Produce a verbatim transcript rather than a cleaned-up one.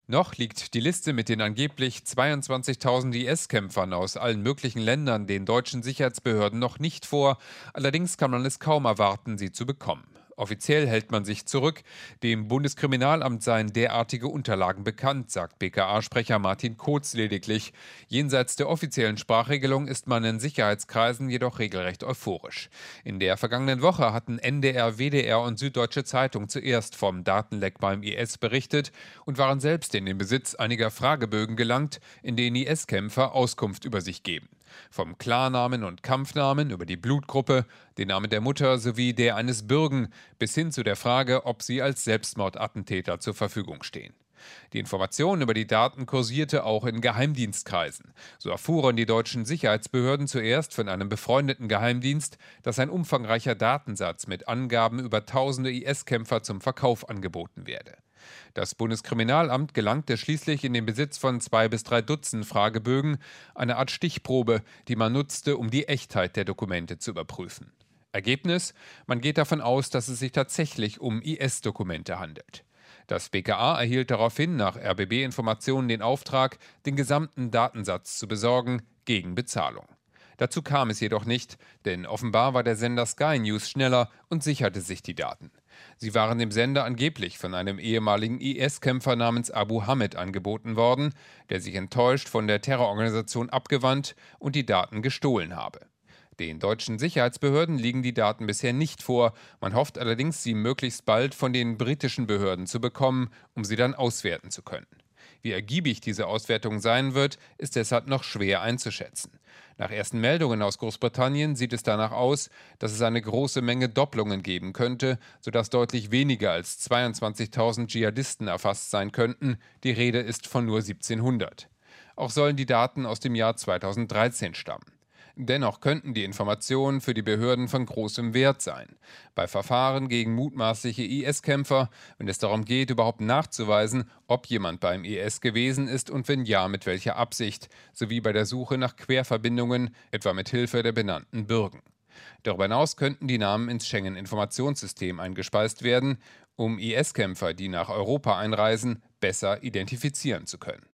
Noch liegt die Liste mit den angeblich zweiundzwanzigtausend I S-Kämpfern aus allen möglichen Ländern den deutschen Sicherheitsbehörden noch nicht vor. Allerdings kann man es kaum erwarten, sie zu bekommen. Offiziell hält man sich zurück. Dem Bundeskriminalamt seien derartige Unterlagen bekannt, sagt B K A-Sprecher Martin Kotz lediglich. Jenseits der offiziellen Sprachregelung ist man in Sicherheitskreisen jedoch regelrecht euphorisch. In der vergangenen Woche hatten N D R, W D R und Süddeutsche Zeitung zuerst vom Datenleck beim I S berichtet und waren selbst in den Besitz einiger Fragebögen gelangt, in denen I S-Kämpfer Auskunft über sich geben. Vom Klarnamen und Kampfnamen über die Blutgruppe, den Namen der Mutter sowie der eines Bürgen bis hin zu der Frage, ob sie als Selbstmordattentäter zur Verfügung stehen. Die Information über die Daten kursierte auch in Geheimdienstkreisen. So erfuhren die deutschen Sicherheitsbehörden zuerst von einem befreundeten Geheimdienst, dass ein umfangreicher Datensatz mit Angaben über tausende I S-Kämpfer zum Verkauf angeboten werde. Das Bundeskriminalamt gelangte schließlich in den Besitz von zwei bis drei Dutzend Fragebögen, eine Art Stichprobe, die man nutzte, um die Echtheit der Dokumente zu überprüfen. Ergebnis: Man geht davon aus, dass es sich tatsächlich um I S-Dokumente handelt. Das B K A erhielt daraufhin nach R B B-Informationen den Auftrag, den gesamten Datensatz zu besorgen, gegen Bezahlung. Dazu kam es jedoch nicht, denn offenbar war der Sender Sky News schneller und sicherte sich die Daten. Sie waren dem Sender angeblich von einem ehemaligen I S-Kämpfer namens Abu Hamid angeboten worden, der sich enttäuscht von der Terrororganisation abgewandt und die Daten gestohlen habe. Den deutschen Sicherheitsbehörden liegen die Daten bisher nicht vor. Man hofft allerdings, sie möglichst bald von den britischen Behörden zu bekommen, um sie dann auswerten zu können. Wie ergiebig diese Auswertung sein wird, ist deshalb noch schwer einzuschätzen. Nach ersten Meldungen aus Großbritannien sieht es danach aus, dass es eine große Menge Doppelungen geben könnte, sodass deutlich weniger als zweiundzwanzigtausend Dschihadisten erfasst sein könnten. Die Rede ist von nur siebzehnhundert. Auch sollen die Daten aus dem Jahr zweitausenddreizehn stammen. Dennoch könnten die Informationen für die Behörden von großem Wert sein. Bei Verfahren gegen mutmaßliche I S-Kämpfer, wenn es darum geht, überhaupt nachzuweisen, ob jemand beim I S gewesen ist und wenn ja, mit welcher Absicht, sowie bei der Suche nach Querverbindungen, etwa mit Hilfe der benannten Bürgen. Darüber hinaus könnten die Namen ins Schengen-Informationssystem eingespeist werden, um I S-Kämpfer, die nach Europa einreisen, besser identifizieren zu können.